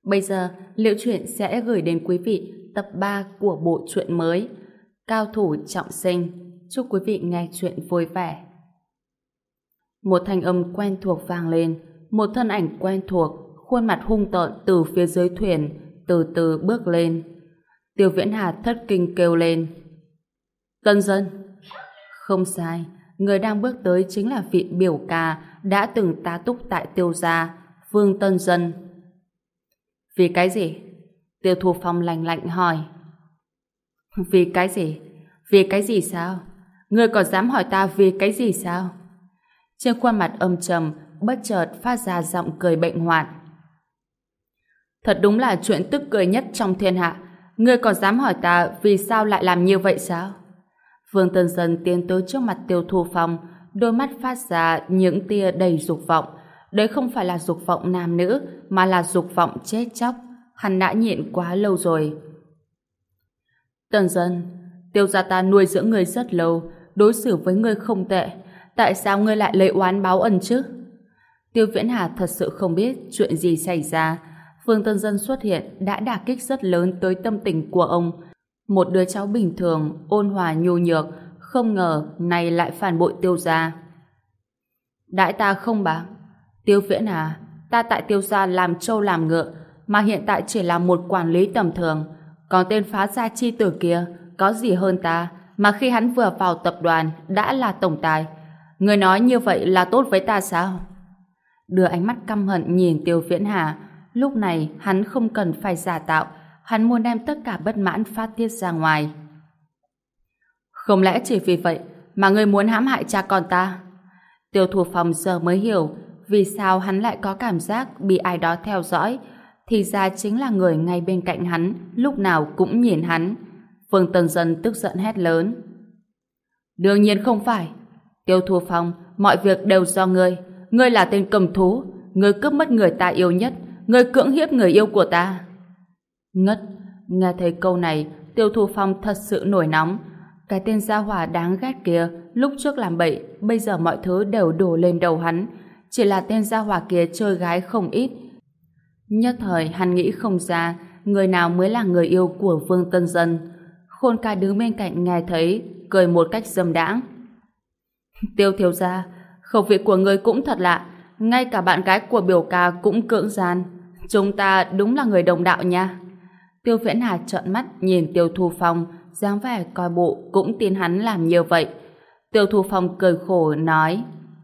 Bây giờ, Liễu Chuyện sẽ gửi đến quý vị tập 3 của bộ truyện mới Cao thủ trọng sinh. Chúc quý vị nghe chuyện vui vẻ. Một thanh âm quen thuộc vang lên, một thân ảnh quen thuộc, khuôn mặt hung tợn từ phía dưới thuyền từ từ bước lên. Tiêu Viễn Hà thất kinh kêu lên: Tân Dân! Không sai, người đang bước tới chính là vị biểu ca đã từng tá túc tại Tiêu gia, Vương Tân Dân. Vì cái gì? Tiêu Thu Phong lạnh lạnh hỏi. Vì cái gì? Vì cái gì sao? Ngươi còn dám hỏi ta vì cái gì sao? Trên khuôn mặt âm trầm bất chợt phát ra giọng cười bệnh hoạn. Thật đúng là chuyện tức cười nhất trong thiên hạ. Ngươi còn dám hỏi ta vì sao lại làm như vậy sao? Vương Tân Dân tiến tới trước mặt Tiêu Thu Phong, đôi mắt phát ra những tia đầy dục vọng. Đấy không phải là dục vọng nam nữ, mà là dục vọng chết chóc. Hắn đã nhịn quá lâu rồi. Tân Dân, Tiêu gia ta nuôi dưỡng ngươi rất lâu, đối xử với ngươi không tệ. Tại sao ngươi lại lấy oán báo ân chứ? Tiêu Viễn Hà thật sự không biết chuyện gì xảy ra. Vương Tân Dân xuất hiện đã đả kích rất lớn tới tâm tình của ông. Một đứa cháu bình thường, ôn hòa nhu nhược, không ngờ nay lại phản bội Tiêu gia. Đãi ta không bạc. Tiêu Viễn Hà, ta tại Tiêu gia làm trâu làm ngựa, mà hiện tại chỉ là một quản lý tầm thường. Còn tên phá gia chi tử kia có gì hơn ta, mà khi hắn vừa vào tập đoàn đã là tổng tài. Người nói như vậy là tốt với ta sao? Đưa ánh mắt căm hận nhìn Tiêu Viễn Hà. Lúc này hắn không cần phải giả tạo, hắn muốn đem tất cả bất mãn phát tiết ra ngoài. Không lẽ chỉ vì vậy mà ngươi muốn hãm hại cha con ta? Tiêu Thu Phong giờ mới hiểu vì sao hắn lại có cảm giác bị ai đó theo dõi. Thì ra chính là người ngay bên cạnh hắn, lúc nào cũng nhìn hắn. Vương Tân Dân tức giận hét lớn. Đương nhiên không phải. Tiêu Thu Phong, mọi việc đều do ngươi. Ngươi là tên cầm thú. Ngươi cướp mất người ta yêu nhất. Ngươi cưỡng hiếp người yêu của ta. Ngất. Nghe thấy câu này, Tiêu Thu Phong thật sự nổi nóng. Cái tên gia hỏa đáng ghét kia, lúc trước làm bậy, bây giờ mọi thứ đều đổ lên đầu hắn. Chỉ là tên gia hỏa kia chơi gái không ít. Nhất thời hắn nghĩ không ra người nào mới là người yêu của Vương Tân Dân. Khôn Ca đứng bên cạnh nghe thấy, cười một cách dâm đãng. Tiêu thiếu gia, khẩu vị của người cũng thật lạ, ngay cả bạn gái của biểu ca cũng cưỡng gian. Chúng ta đúng là người đồng đạo nha. Tiêu Viễn Hà trợn mắt nhìn Tiêu Thu Phong, dáng vẻ coi bộ cũng tin hắn làm như vậy. Tiêu Thu Phong cười khổ nói: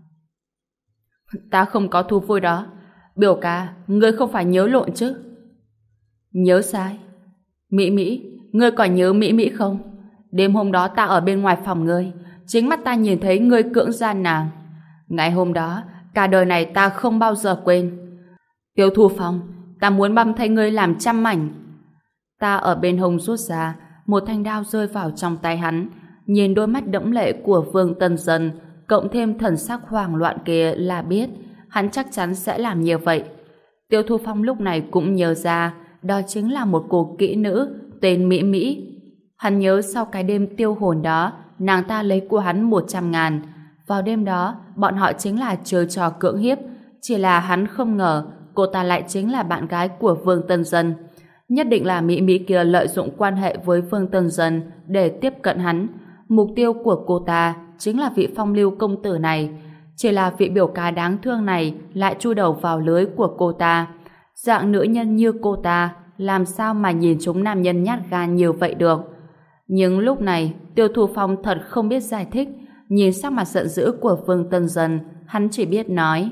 Ta không có thú vui đó. Biểu ca, ngươi không phải nhớ lộn chứ? Nhớ sai? Mỹ Mỹ, ngươi còn nhớ Mỹ Mỹ không? Đêm hôm đó ta ở bên ngoài phòng ngươi, chính mắt ta nhìn thấy ngươi cưỡng gian nàng. Ngày hôm đó, cả đời này ta không bao giờ quên. Tiêu Thu Phong, ta muốn băm thay ngươi làm trăm mảnh. Ta ở bên hông rút ra, một thanh đao rơi vào trong tay hắn. Nhìn đôi mắt đẫm lệ của Vương Tân Dân, cộng thêm thần sắc hoảng loạn kia là biết hắn chắc chắn sẽ làm như vậy. Tiêu Thu Phong lúc này cũng nhớ ra đó chính là một cô kỹ nữ tên Mỹ Mỹ. Hắn nhớ sau cái đêm tiêu hồn đó, nàng ta lấy của hắn 100.000. Vào đêm đó, bọn họ chính là chơi trò cưỡng hiếp. Chỉ là hắn không ngờ cô ta lại chính là bạn gái của Vương Tân Dân. Nhất định là Mỹ Mỹ kia lợi dụng quan hệ với Vương Tân Dân để tiếp cận hắn. Mục tiêu của cô ta chính là vị phong lưu công tử này. Chỉ là vị biểu ca đáng thương này lại chui đầu vào lưới của cô ta. Dạng nữ nhân như cô ta làm sao mà nhìn chúng nam nhân nhát gan như vậy được. Nhưng lúc này Tiêu Thu Phong thật không biết giải thích. Nhìn sắc mặt giận dữ của Vương Tân Dân, hắn chỉ biết nói: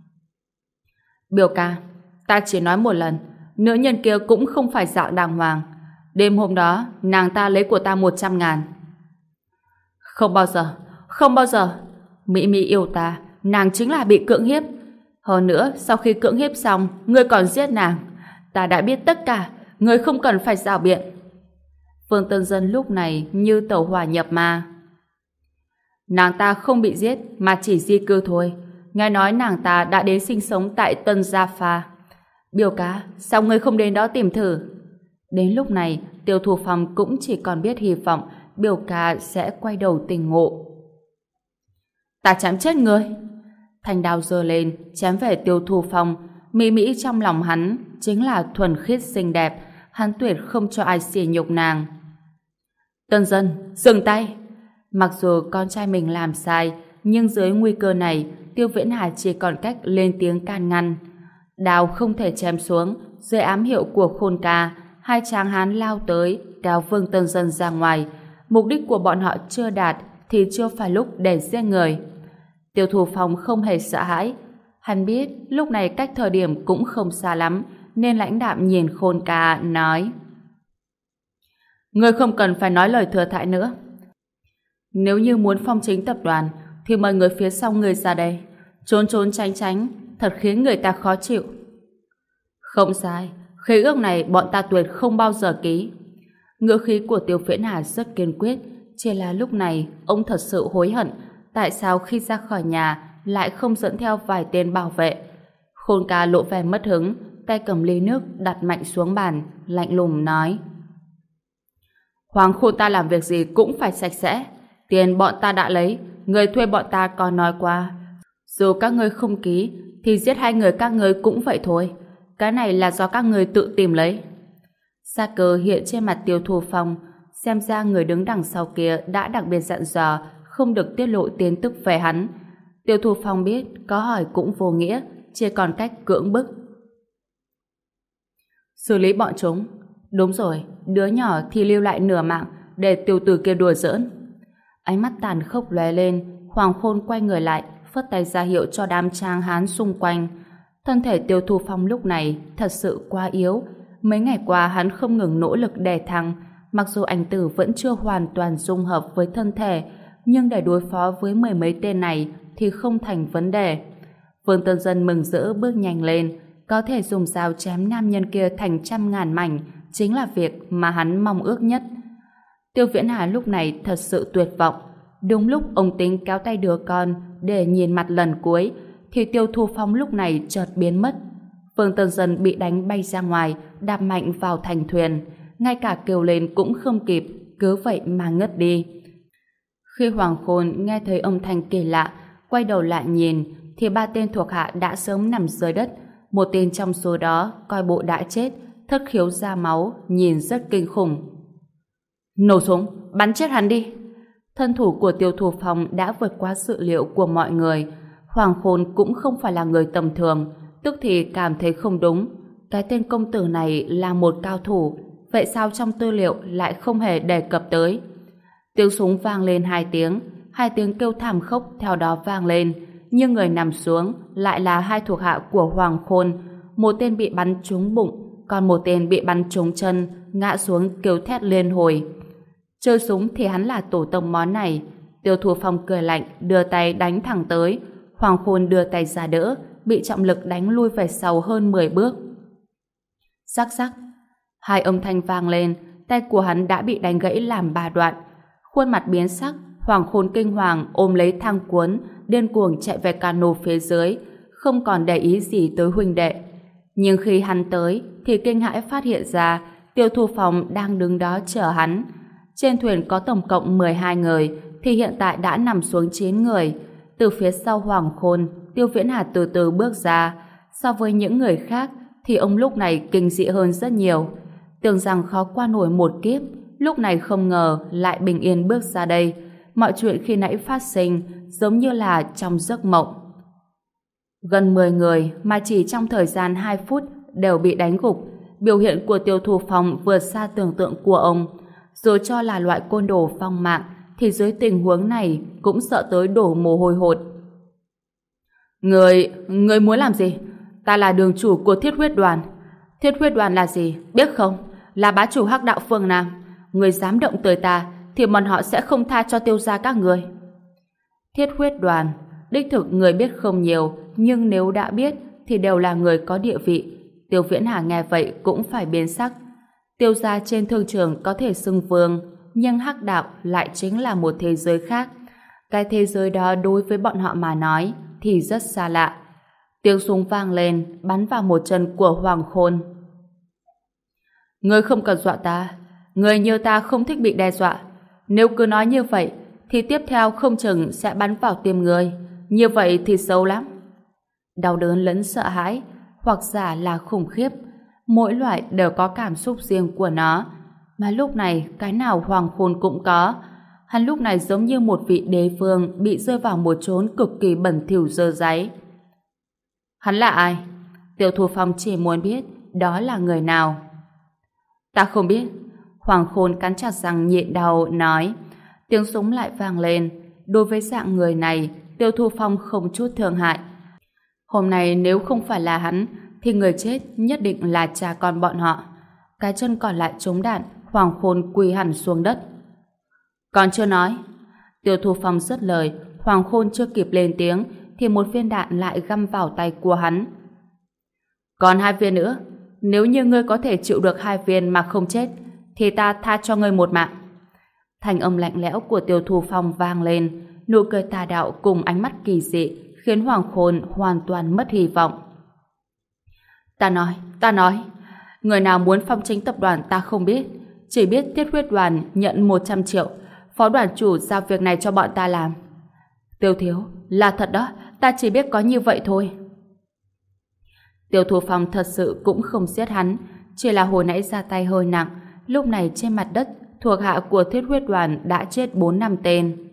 Biểu ca, ta chỉ nói một lần, nữ nhân kia cũng không phải dạng đàng hoàng. Đêm hôm đó nàng ta lấy của ta 100.000. Không bao giờ, không bao giờ. Mỹ Mỹ yêu ta, nàng chính là bị cưỡng hiếp. Hơn nữa, sau khi cưỡng hiếp xong, ngươi còn giết nàng. Ta đã biết tất cả, ngươi không cần phải rảo biện. Vương Tân Dân lúc này như tẩu hỏa nhập ma. Nàng ta không bị giết mà chỉ di cư thôi. Nghe nói nàng ta đã đến sinh sống tại Tân Gia Pha. Biểu ca, sao ngươi không đến đó tìm thử? Đến lúc này, Tiêu Thu Phong cũng chỉ còn biết hy vọng biểu ca sẽ quay đầu tỉnh ngộ. Ta chém chết ngươi! Thanh đao giơ lên, chém về Tiêu Thu Phong. Mỹ Mỹ trong lòng hắn chính là thuần khiết xinh đẹp, hắn tuyệt không cho ai sỉ nhục nàng. Tân Dân, dừng tay! Mặc dù con trai mình làm sai, nhưng dưới nguy cơ này, Tiêu Viễn Hà chỉ còn cách lên tiếng can ngăn. Đao không thể chém xuống, dưới ám hiệu của Khôn Ca, hai tráng hán lao tới, kéo Vương Tân Dân ra ngoài. Mục đích của bọn họ chưa đạt, thì chưa phải lúc để giết người. Tiêu Thủ Phong không hề sợ hãi. Hắn biết lúc này cách thời điểm cũng không xa lắm, nên lãnh đạm nhìn Khôn Ca nói: Ngươi không cần phải nói lời thừa thãi nữa. Nếu như muốn phong chính tập đoàn, thì mời người phía sau ngươi ra đây. Trốn trốn tránh tránh, thật khiến người ta khó chịu. Không sai, khế ước này bọn ta tuyệt không bao giờ ký. Ngữ khí của Tiêu Viễn Hà rất kiên quyết, chỉ là lúc này ông thật sự hối hận tại sao khi ra khỏi nhà lại không dẫn theo vài tên bảo vệ. Khôn Ca lộ vẻ mất hứng, tay cầm ly nước đặt mạnh xuống bàn, lạnh lùng nói: Hoàng Khôn ta làm việc gì cũng phải sạch sẽ. Tiền bọn ta đã lấy, người thuê bọn ta còn nói qua, dù các ngươi không ký thì giết hai người các ngươi cũng vậy thôi. Cái này là do các ngươi tự tìm lấy. Sát cơ hiện trên mặt Tiêu Thủ Phong, xem ra người đứng đằng sau kia đã đặc biệt dặn dò không được tiết lộ tin tức về hắn. Tiêu Thủ Phong biết có hỏi cũng vô nghĩa, chỉ còn cách cưỡng bức. Xử lý bọn chúng. Đúng rồi, đứa nhỏ thì lưu lại nửa mạng để tiểu tử kia đùa giỡn. Ánh mắt tàn khốc lóe lên, Hoàng Khôn quay người lại, phất tay ra hiệu cho đám tráng hán xung quanh. Thân thể Tiêu Thủ Phong lúc này thật sự quá yếu. Mấy ngày qua hắn không ngừng nỗ lực đè thăng, mặc dù ảnh tử vẫn chưa hoàn toàn dung hợp với thân thể, nhưng để đối phó với mười mấy tên này thì không thành vấn đề. Vương Tân Dân mừng rỡ bước nhanh lên, có thể dùng dao chém nam nhân kia thành trăm ngàn mảnh chính là việc mà hắn mong ước nhất. Tiêu Viễn Hà lúc này thật sự tuyệt vọng. Đúng lúc ông tính kéo tay đứa con để nhìn mặt lần cuối, thì Tiêu Thủ Phong lúc này chợt biến mất. Vương Tân Dân bị đánh bay ra ngoài, đạp mạnh vào thành thuyền, ngay cả kêu lên cũng không kịp, cứ vậy mà ngất đi. Khi Hoàng Khôn nghe thấy âm thanh kỳ lạ, quay đầu lại nhìn, thì ba tên thuộc hạ đã sớm nằm dưới đất. Một tên trong số đó coi bộ đã chết, thất khiếu ra máu, nhìn rất kinh khủng. Nổ súng, bắn chết hắn đi! Thân thủ của Tiêu Thủ Phong đã vượt qua dự liệu của mọi người. Hoàng Khôn cũng không phải là người tầm thường, tức thì cảm thấy không đúng. Cái tên công tử này là một cao thủ, vậy sao trong tư liệu lại không hề đề cập tới? Tiếng súng vang lên hai tiếng kêu thảm khốc theo đó vang lên, nhưng người nằm xuống lại là hai thuộc hạ của Hoàng Khôn. Một tên bị bắn trúng bụng, còn một tên bị bắn trúng chân, ngã xuống kêu thét liên hồi. Chơi súng thì hắn là tổ tông món này. Tiêu Thủ Phong cười lạnh, đưa tay đánh thẳng tới. Hoàng Khôn đưa tay ra đỡ, bị trọng lực đánh lui về sau hơn 10 bước. Rắc rắc, hai âm thanh vang lên, tay của hắn đã bị đánh gãy làm 3 đoạn. Khuôn mặt biến sắc, Hoàng Khôn kinh hoàng ôm lấy thang cuốn, điên cuồng chạy về cano phía dưới, không còn để ý gì tới huynh đệ. Nhưng khi hắn tới, thì kinh hãi phát hiện ra Tiêu Thủ Phong đang đứng đó chờ hắn. Trên thuyền có tổng cộng 12 người, thì hiện tại đã nằm xuống 9 người. Từ phía sau Hoàng Khôn, Tiêu Viễn Hà từ từ bước ra. So với những người khác, thì ông lúc này kinh dị hơn rất nhiều. Tưởng rằng khó qua nổi một kiếp, lúc này không ngờ lại bình yên bước ra đây. Mọi chuyện khi nãy phát sinh giống như là trong giấc mộng. Gần 10 người mà chỉ trong thời gian 2 phút đều bị đánh gục. Biểu hiện của Tiêu Thủ Phong vượt xa tưởng tượng của ông. Dù cho là loại côn đồ phong mạng, thì dưới tình huống này cũng sợ tới đổ mồ hôi hột. Người muốn làm gì? Ta là đường chủ của Thiết Huyết Đoàn. Thiết Huyết Đoàn là gì? Biết không? Là bá chủ Hắc Đạo Phương Nam. Người dám động tới ta, thì bọn họ sẽ không tha cho Tiêu gia các người. Thiết Huyết Đoàn, đích thực người biết không nhiều, nhưng nếu đã biết thì đều là người có địa vị. Tiêu Viễn Hà nghe vậy cũng phải biến sắc. Tiêu gia trên thương trường có thể xưng vương, nhưng Hắc Đạo lại chính là một thế giới khác. Cái thế giới đó đối với bọn họ mà nói thì rất xa lạ. Tiếng súng vang lên, bắn vào một chân của Hoàng Khôn. Ngươi không cần dọa ta. Người như ta không thích bị đe dọa. Nếu cứ nói như vậy, thì tiếp theo không chừng sẽ bắn vào tim ngươi. Như vậy thì xấu lắm. Đau đớn lẫn sợ hãi, hoặc giả là khủng khiếp. Mỗi loại đều có cảm xúc riêng của nó, mà lúc này cái nào Hoàng Khôn cũng có. Hắn lúc này giống như một vị đế vương bị rơi vào một chốn cực kỳ bẩn thỉu dơ dáy. Hắn là ai? Tiêu Thu Phong chỉ muốn biết đó là người nào. Ta không biết. Hoàng Khôn cắn chặt răng nhịn đau nói. Tiếng súng lại vang lên. Đối với dạng người này, Tiêu Thu Phong không chút thương hại. Hôm nay nếu không phải là hắn thì người chết nhất định là cha con bọn họ. Cái chân còn lại trúng đạn, Hoàng Khôn quỳ hẳn xuống đất. Còn chưa nói. Tiêu Thu Phong dứt lời, Hoàng Khôn chưa kịp lên tiếng thì một viên đạn lại găm vào tay của hắn. Còn 2 viên nữa. Nếu như ngươi có thể chịu được 2 viên mà không chết thì ta tha cho ngươi một mạng. Thanh âm lạnh lẽo của Tiêu Thu Phong vang lên, nụ cười tà đạo cùng ánh mắt kỳ dị khiến Hoàng Khôn hoàn toàn mất hy vọng. Ta nói, người nào muốn phong chính tập đoàn ta không biết, chỉ biết Tiết Huyết Đoàn nhận 100 triệu, phó đoàn chủ giao việc này cho bọn ta làm. Tiêu thiếu, là thật đó, ta chỉ biết có như vậy thôi. Tiêu Thu Phong thật sự cũng không giết hắn, chỉ là hồi nãy ra tay hơi nặng, lúc này trên mặt đất thuộc hạ của Thiết Huyết Đoàn đã chết 4-5 tên.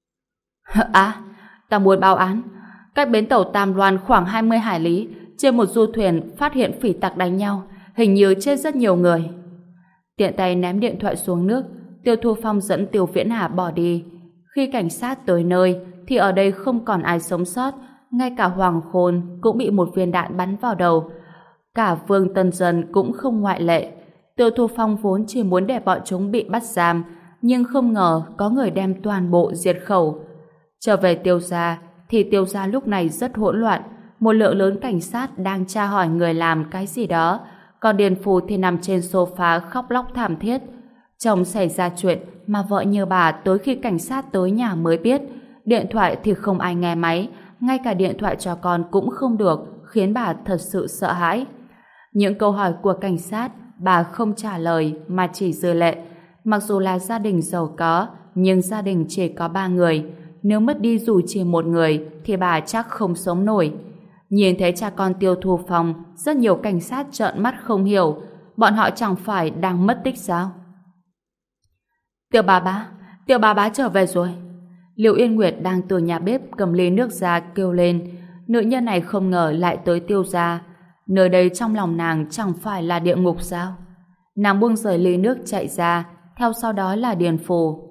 Ta muốn báo án. Cách bến tàu Tam Loan khoảng 20 hải lý, trên một du thuyền phát hiện phỉ tặc đánh nhau, hình như chết rất nhiều người. Tiện tay ném điện thoại xuống nước, Tiêu Thu Phong dẫn Tiêu Viễn Hà bỏ đi. Khi cảnh sát tới nơi thì ở đây không còn ai sống sót, ngay cả Hoàng Khôn cũng bị một viên đạn bắn vào đầu. Cả Vương Tân Dân cũng không ngoại lệ. Tiêu Thu Phong vốn chỉ muốn để bọn chúng bị bắt giam, nhưng không ngờ có người đem toàn bộ diệt khẩu. Trở về Tiêu gia thì Tiêu gia lúc này rất hỗn loạn, một lượng lớn cảnh sát đang tra hỏi người làm cái gì đó, còn Điền Phù thì nằm trên sofa khóc lóc thảm thiết. Chồng xảy ra chuyện mà vợ như bà tới khi cảnh sát tới nhà mới biết, điện thoại thì không ai nghe máy, ngay cả điện thoại cho con cũng không được, khiến bà thật sự sợ hãi. Những câu hỏi của cảnh sát bà không trả lời mà chỉ rơi lệ. Mặc dù là gia đình giàu có, nhưng gia đình chỉ có 3 người, nếu mất đi dù chỉ một người thì bà chắc không sống nổi. Nhìn thấy cha con Tiêu Thu Phong, rất nhiều cảnh sát trợn mắt không hiểu, bọn họ chẳng phải đang mất tích sao? Tiêu bà bá trở về rồi. Liệu Yên Nguyệt đang từ nhà bếp cầm ly nước ra kêu lên. Nữ nhân này không ngờ lại tới Tiêu gia. Nơi đây trong lòng nàng chẳng phải là địa ngục sao? Nàng buông rời ly nước chạy ra, theo sau đó là Điền Phù.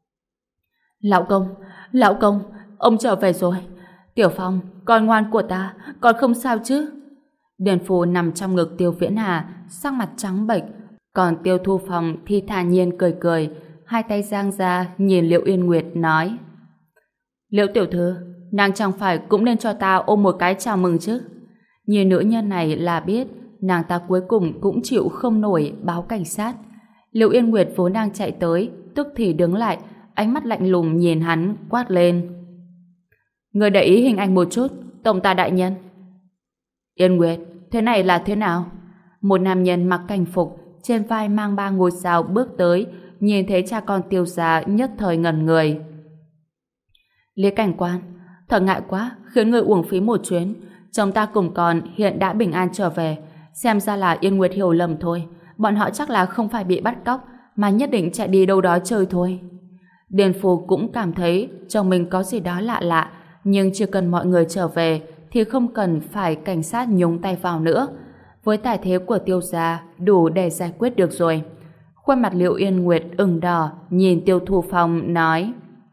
Lão công, ông trở về rồi. Tiểu Phong, con ngoan của ta, con không sao chứ? Điền Phù nằm trong ngực Tiêu Viễn Hà, sắc mặt trắng bệch, còn Tiêu Thu Phong thì thản nhiên cười cười, hai tay giang ra nhìn Liệu Yên Nguyệt nói: Liệu tiểu thư, nàng chẳng phải cũng nên cho ta ôm một cái chào mừng chứ? Nhìn nữ nhân này là biết nàng ta cuối cùng cũng chịu không nổi báo cảnh sát. Liệu Yên Nguyệt vốn đang chạy tới, tức thì đứng lại, ánh mắt lạnh lùng nhìn hắn, quát lên: Người để ý hình ảnh một chút, tổng ta đại nhân. Yên Nguyệt, thế này là thế nào? Một nam nhân mặc cảnh phục, trên vai mang 3 ngôi sao bước tới, nhìn thấy cha con Tiêu gia nhất thời ngẩn người. Lý cảnh quan, thật ngại quá, khiến người uổng phí một chuyến. Chồng ta cùng con hiện đã bình an trở về, xem ra là Yên Nguyệt hiểu lầm thôi. Bọn họ chắc là không phải bị bắt cóc, mà nhất định chạy đi đâu đó chơi thôi. Điền Phù cũng cảm thấy chồng mình có gì đó lạ lạ, nhưng chỉ cần mọi người trở về thì không cần phải cảnh sát nhúng tay vào nữa. Với tài thế của Tiêu gia đủ để giải quyết được rồi. Khuôn mặt Liệu Yên Nguyệt ửng đỏ, nhìn Tiêu Thu Phong nói: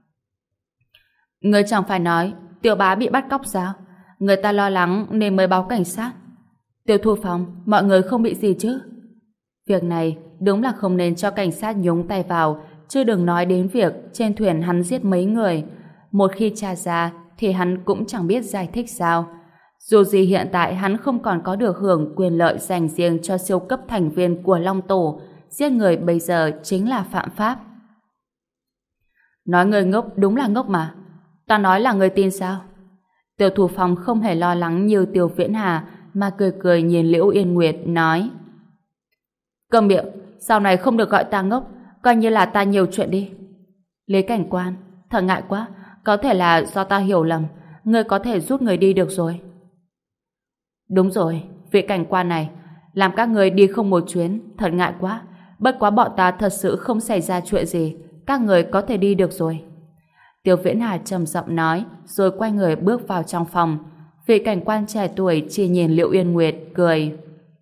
Người chẳng phải nói Tiểu bá bị bắt cóc sao? Người ta lo lắng nên mới báo cảnh sát. Tiêu Thu Phong, mọi người không bị gì chứ? Việc này đúng là không nên cho cảnh sát nhúng tay vào, chứ đừng nói đến việc trên thuyền hắn giết mấy người. Một khi tra ra thì hắn cũng chẳng biết giải thích sao. Dù gì hiện tại hắn không còn có được hưởng quyền lợi dành riêng cho siêu cấp thành viên của Long Tổ. Giết người bây giờ chính là phạm pháp. Nói người ngốc đúng là ngốc mà. Ta nói là người tin sao? Tiêu Thu Phong không hề lo lắng như Tiêu Viễn Hà, mà cười cười nhìn Liễu Yên Nguyệt nói: Câm miệng, sau này không được gọi ta ngốc, coi như là ta nhiều chuyện đi. Lý cảnh quan, thật ngại quá, có thể là do ta hiểu lầm, ngươi có thể rút người đi được rồi. Đúng rồi, vị cảnh quan này, làm các người đi không một chuyến, thật ngại quá. Bất quá bọn ta thật sự không xảy ra chuyện gì, các người có thể đi được rồi. Tiêu Viễn Hà trầm giọng nói, rồi quay người bước vào trong phòng. Vị cảnh quan trẻ tuổi chỉ nhìn Liệu Yên Nguyệt, cười.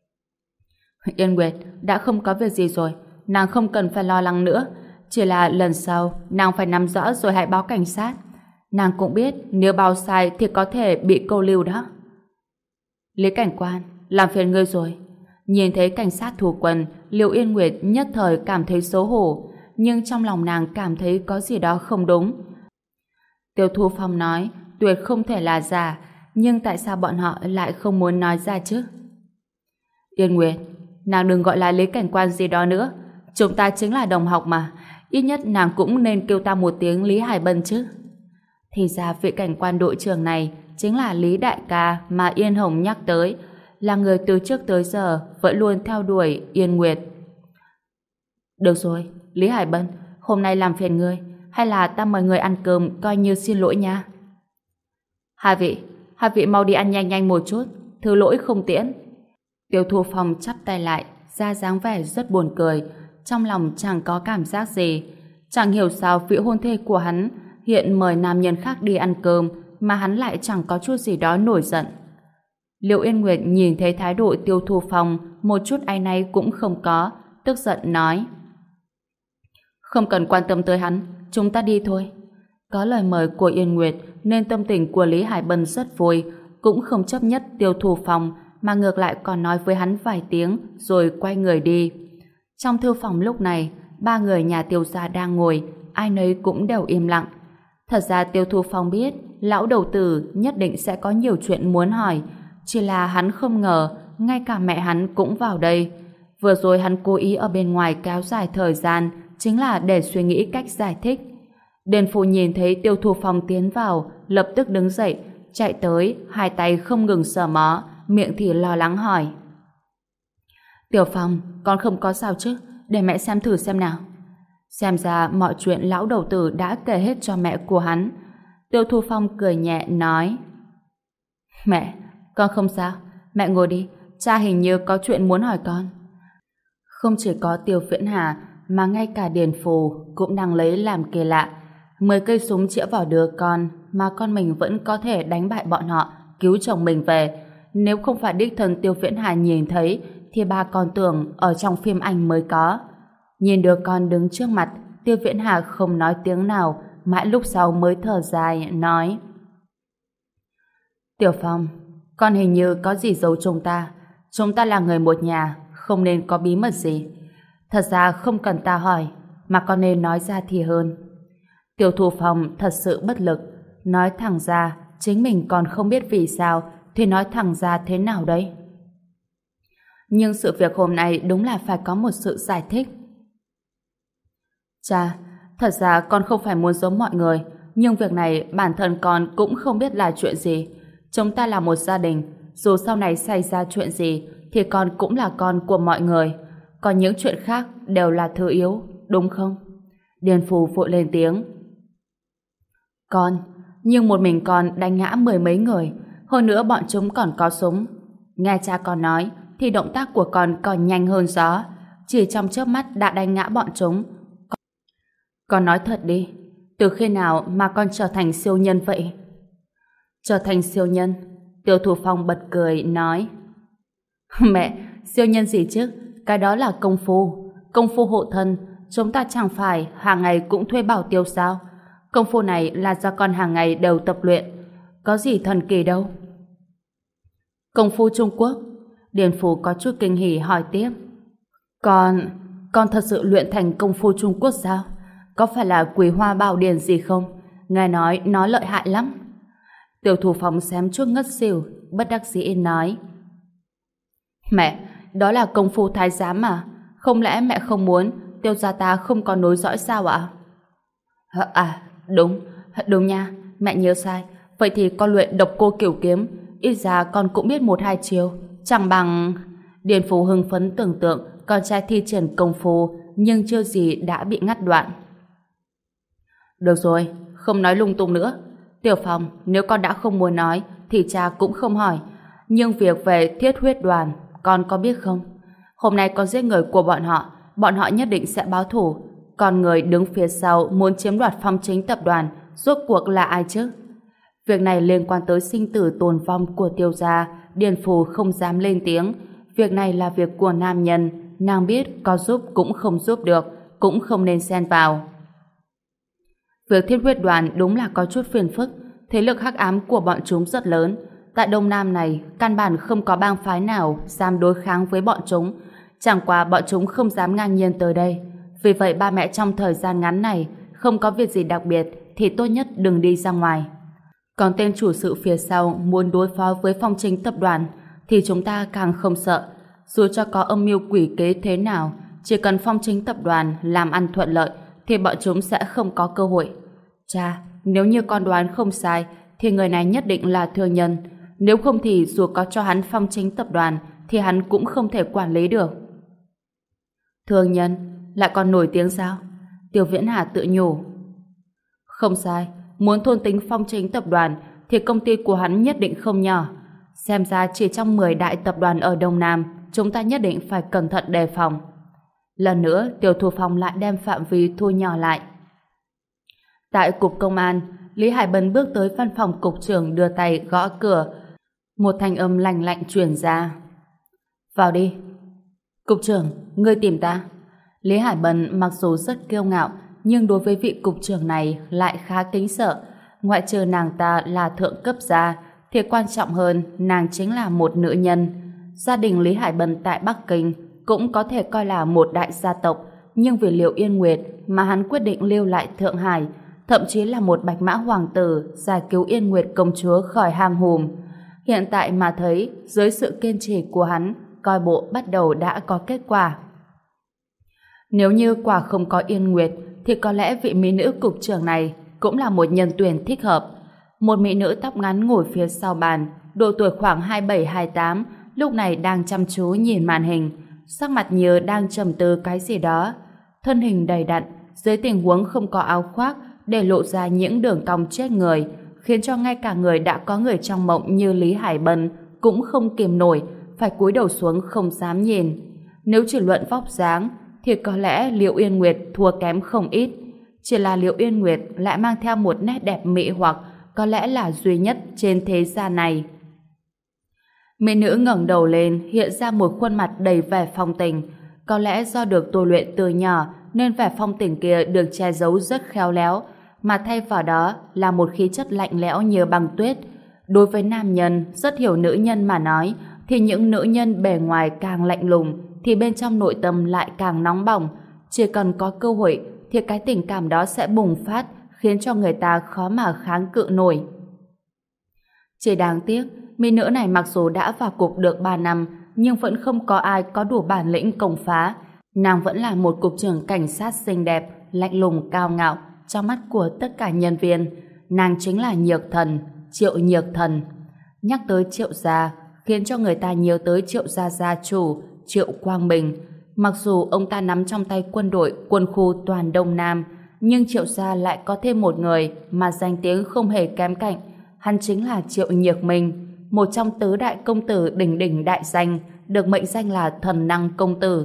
Yên Nguyệt, đã không có việc gì rồi, nàng không cần phải lo lắng nữa. Chỉ là lần sau, nàng phải nắm rõ rồi hãy báo cảnh sát. Nàng cũng biết, nếu báo sai thì có thể bị câu lưu đó. Lý cảnh quan, làm phiền ngươi rồi. Nhìn thấy cảnh sát thủ quần, Liệu Yên Nguyệt nhất thời cảm thấy xấu hổ, nhưng trong lòng nàng cảm thấy có gì đó không đúng. Tiêu Thu Phong nói, tuyệt không thể là giả, nhưng tại sao bọn họ lại không muốn nói ra chứ? Yên Nguyệt, nàng đừng gọi là Lý cảnh quan gì đó nữa. Chúng ta chính là đồng học mà, ít nhất nàng cũng nên kêu ta một tiếng Lý Hải Bân chứ. Thì ra vị cảnh quan đội trưởng này chính là Lý đại ca mà Yên Hồng nhắc tới, là người từ trước tới giờ vẫn luôn theo đuổi Yên Nguyệt. Được rồi, Lý Hải Bân, hôm nay làm phiền ngươi, hay là ta mời người ăn cơm coi như xin lỗi nha. Hai vị mau đi ăn nhanh nhanh một chút, thứ lỗi không tiễn. Tiêu Thu Phong chắp tay lại, ra dáng vẻ rất buồn cười, trong lòng chẳng có cảm giác gì. Chẳng hiểu sao vị hôn thê của hắn hiện mời nam nhân khác đi ăn cơm mà hắn lại chẳng có chút gì đó nổi giận. Liệu Yên Nguyệt nhìn thấy thái độ Tiêu Thu Phong một chút áy náy cũng không có, tức giận nói: Không cần quan tâm tới hắn, chúng ta đi thôi. Có lời mời của Yên Nguyệt nên tâm tình của Lý Hải Bân rất vui, cũng không chấp nhất Tiêu Thu Phong mà ngược lại còn nói với hắn vài tiếng rồi quay người đi. Trong thư phòng lúc này, ba người nhà Tiêu gia đang ngồi, ai nấy cũng đều im lặng. Thật ra Tiêu Thu Phong biết lão đầu tử nhất định sẽ có nhiều chuyện muốn hỏi, chỉ là hắn không ngờ ngay cả mẹ hắn cũng vào đây. Vừa rồi hắn cố ý ở bên ngoài kéo dài thời gian chính là để suy nghĩ cách giải thích. Đền Phụ nhìn thấy Tiêu Thu Phong tiến vào, lập tức đứng dậy, chạy tới, hai tay không ngừng sờ mó, miệng thì lo lắng hỏi: Tiểu Phong, con không có sao chứ? Để mẹ xem thử xem nào. Xem ra mọi chuyện lão đầu tử đã kể hết cho mẹ của hắn. Tiêu Thu Phong cười nhẹ nói: Mẹ, con không sao, mẹ ngồi đi, cha hình như có chuyện muốn hỏi con. Không chỉ có Tiêu Viễn Hà mà ngay cả Điền Phù cũng đang lấy làm kỳ lạ. 10 cây súng chĩa vào đứa con mà con mình vẫn có thể đánh bại bọn họ, cứu chồng mình về. Nếu không phải đích thân Tiêu Viễn Hà nhìn thấy thì ba con tưởng ở trong phim ảnh mới có. Nhìn đứa con đứng trước mặt, Tiêu Viễn Hà không nói tiếng nào, mãi lúc sau mới thở dài nói: Tiểu Phong, con hình như có gì giấu chúng ta là người một nhà, không nên có bí mật gì. Thật ra không cần ta hỏi, mà con nên nói ra thì hơn. Tiêu Thu Phong thật sự bất lực, nói thẳng ra chính mình còn không biết vì sao thì nói thẳng ra thế nào đây. Nhưng sự việc hôm nay đúng là phải có một sự giải thích. Cha, thật ra con không phải muốn giấu mọi người, nhưng việc này bản thân con cũng không biết là chuyện gì. Chúng ta là một gia đình, dù sau này xảy ra chuyện gì thì con cũng là con của mọi người. Còn những chuyện khác đều là thứ yếu, đúng không? Điền Phù vội lên tiếng: Con, nhưng một mình con đánh ngã 10 mấy người, hơn nữa bọn chúng còn có súng. Nghe cha con nói thì động tác của con còn nhanh hơn gió, chỉ trong chớp mắt đã đánh ngã bọn chúng. Con nói thật đi, từ khi nào mà con trở thành siêu nhân vậy? Trở thành siêu nhân? Tiêu Thu Phong bật cười nói: Mẹ, siêu nhân gì chứ? Cái đó là công phu hộ thân. Chúng ta chẳng phải hàng ngày cũng thuê bảo tiêu sao? Công phu này là do con hàng ngày đều tập luyện, có gì thần kỳ đâu. Công phu Trung Quốc? Điền Phù có chút kinh hỉ hỏi tiếp: Con thật sự luyện thành công phu Trung Quốc sao? Có phải là Quý Hoa Bảo Điển gì không? Nghe nói nó lợi hại lắm. Tiêu Thu Phong xém chút ngất xỉu, bất đắc dĩ nói: Mẹ, đó là công phu thái giám mà. Không lẽ mẹ không muốn Tiêu gia ta không có nối dõi sao ạ? Đúng nha, mẹ nhớ sai. Vậy thì con luyện độc cô cửu kiếm, ít ra con cũng biết 1-2 chiêu. Chẳng bằng... Điền Phù hưng phấn tưởng tượng con trai thi triển công phu, nhưng chưa gì đã bị ngắt đoạn. Được rồi, không nói lung tung nữa. Tiểu Phong, nếu con đã không muốn nói thì cha cũng không hỏi. Nhưng việc về thiết huyết đoàn con có biết không? Hôm nay con giết người của bọn họ nhất định sẽ báo thù. Còn người đứng phía sau muốn chiếm đoạt Phong Chính tập đoàn rốt cuộc là ai chứ? Việc này liên quan tới sinh tử tồn vong của Tiêu gia, Điền Phù không dám lên tiếng. Việc này là việc của nam nhân, nàng biết có giúp cũng không giúp được, cũng không nên xen vào. Việc Thiết Huyết đoàn đúng là có chút phiền phức, thế lực hắc ám của bọn chúng rất lớn. Tại Đông Nam này, căn bản không có bang phái nào dám đối kháng với bọn chúng, chẳng qua bọn chúng không dám ngang nhiên tới đây. Vì vậy ba mẹ trong thời gian ngắn này không có việc gì đặc biệt thì tốt nhất đừng đi ra ngoài. Còn tên chủ sự phía sau muốn đối phó với Phong Chính tập đoàn thì chúng ta càng không sợ. Dù cho có âm mưu quỷ kế thế nào, chỉ cần Phong Chính tập đoàn làm ăn thuận lợi thì bọn chúng sẽ không có cơ hội. Cha, nếu như con đoán không sai thì người này nhất định là thương nhân. Nếu không thì dù có cho hắn Phong Chính tập đoàn thì hắn cũng không thể quản lý được. Thương nhân? Lại còn nổi tiếng sao? Tiêu Viễn Hà tự nhủ. Không sai, muốn thôn tính Phong Chính tập đoàn thì công ty của hắn nhất định không nhỏ. Xem ra chỉ trong 10 đại tập đoàn ở Đông Nam chúng ta nhất định phải cẩn thận đề phòng. Lần nữa Tiêu Thu Phong lại đem phạm vi thu nhỏ lại. Tại cục công an, Lý Hải Bân bước tới văn phòng cục trưởng đưa tay gõ cửa. Một thanh âm lạnh lạnh truyền ra. Vào đi. Cục trưởng, ngươi tìm ta. Lý Hải Bân mặc dù rất kiêu ngạo nhưng đối với vị cục trưởng này lại khá kính sợ. Ngoại trừ nàng ta là thượng cấp gia thì quan trọng hơn nàng chính là một nữ nhân. Gia đình Lý Hải Bân tại Bắc Kinh cũng có thể coi là một đại gia tộc, nhưng vì Liệu Yên Nguyệt mà hắn quyết định lưu lại Thượng Hải, thậm chí là một bạch mã hoàng tử giải cứu Yên Nguyệt công chúa khỏi hang hùm. Hiện tại mà thấy dưới sự kiên trì của hắn, coi bộ bắt đầu đã có kết quả. Nếu như quả không có Yên Nguyệt thì có lẽ vị mỹ nữ cục trưởng này cũng là một nhân tuyển thích hợp. Một mỹ nữ tóc ngắn ngồi phía sau bàn, độ tuổi khoảng 27-28, lúc này đang chăm chú nhìn màn hình, sắc mặt như đang trầm tư cái gì đó. Thân hình đầy đặn, dưới tình huống không có áo khoác để lộ ra những đường cong chết người, khiến cho ngay cả người đã có người trong mộng như Lý Hải Bân cũng không kìm nổi, phải cúi đầu xuống không dám nhìn. Nếu chỉ luận vóc dáng thì có lẽ Liệu Yên Nguyệt thua kém không ít. Chỉ là Liệu Yên Nguyệt lại mang theo một nét đẹp mị hoặc có lẽ là duy nhất trên thế gian này. Mỹ nữ ngẩng đầu lên, hiện ra một khuôn mặt đầy vẻ phong tình. Có lẽ do được tu luyện từ nhỏ nên vẻ phong tình kia được che giấu rất khéo léo, mà thay vào đó là một khí chất lạnh lẽo như băng tuyết. Đối với nam nhân rất hiểu nữ nhân mà nói thì những nữ nhân bề ngoài càng lạnh lùng thì bên trong nội tâm lại càng nóng bỏng. Chỉ cần có cơ hội thì cái tình cảm đó sẽ bùng phát, khiến cho người ta khó mà kháng cự nổi. Chỉ đáng tiếc, mỹ nữ này mặc dù đã vào cục được 3 năm nhưng vẫn không có ai có đủ bản lĩnh công phá. Nàng vẫn là một cục trưởng cảnh sát xinh đẹp, lạnh lùng cao ngạo trong mắt của tất cả nhân viên. Nàng chính là Nhược Thần, Triệu Nhược Thần. Nhắc tới Triệu gia khiến cho người ta nhớ tới Triệu gia gia chủ Triệu Quang Bình. Mặc dù ông ta nắm trong tay quân đội quân khu toàn Đông Nam, nhưng Triệu gia lại có thêm một người mà danh tiếng không hề kém cạnh. Hắn chính là Triệu Nhược Minh, một trong tứ đại công tử đỉnh đỉnh đại danh, được mệnh danh là thần năng công tử.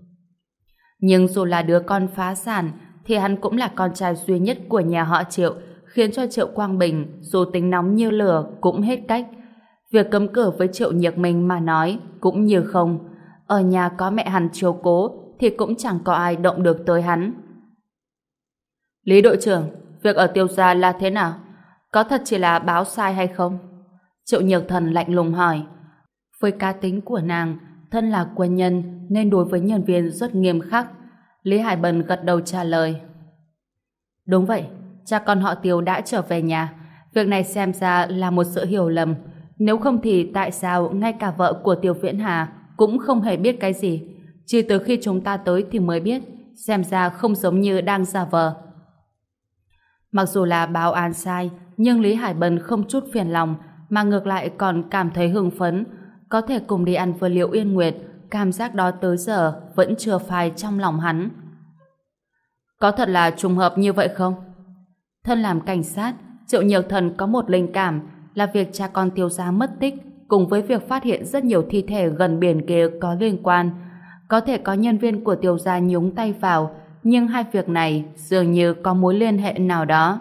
Nhưng dù là đứa con phá sản thì hắn cũng là con trai duy nhất của nhà họ Triệu, khiến cho Triệu Quang Bình dù tính nóng như lửa cũng hết cách. Việc cấm cửa với Triệu Nhược Minh mà nói cũng như không. Ở nhà có mẹ hắn chiếu cố thì cũng chẳng có ai động được tới hắn. Lý đội trưởng, việc ở Tiêu gia là thế nào? Có thật chỉ là báo sai hay không? Triệu Nhược Thần lạnh lùng hỏi. Với cá tính của nàng, thân là quân nhân nên đối với nhân viên rất nghiêm khắc. Lý Hải Bân gật đầu trả lời. Đúng vậy, cha con họ Tiêu đã trở về nhà. Việc này xem ra là một sự hiểu lầm. Nếu không thì tại sao ngay cả vợ của Tiêu Viễn Hà cũng không hề biết cái gì? Chỉ từ khi chúng ta tới thì mới biết, xem ra không giống như đang giả vờ. Mặc dù là báo án sai, nhưng Lý Hải Bân không chút phiền lòng, mà ngược lại còn cảm thấy hưng phấn. Có thể cùng đi ăn với Liệu Yên Nguyệt, cảm giác đó tới giờ vẫn chưa phai trong lòng hắn. Có thật là trùng hợp như vậy không? Thân làm cảnh sát, Triệu Nhược Thần có một linh cảm là việc cha con Tiêu gia mất tích cùng với việc phát hiện rất nhiều thi thể gần biển kia có liên quan. Có thể có nhân viên của Tiêu gia nhúng tay vào, nhưng hai việc này dường như có mối liên hệ nào đó.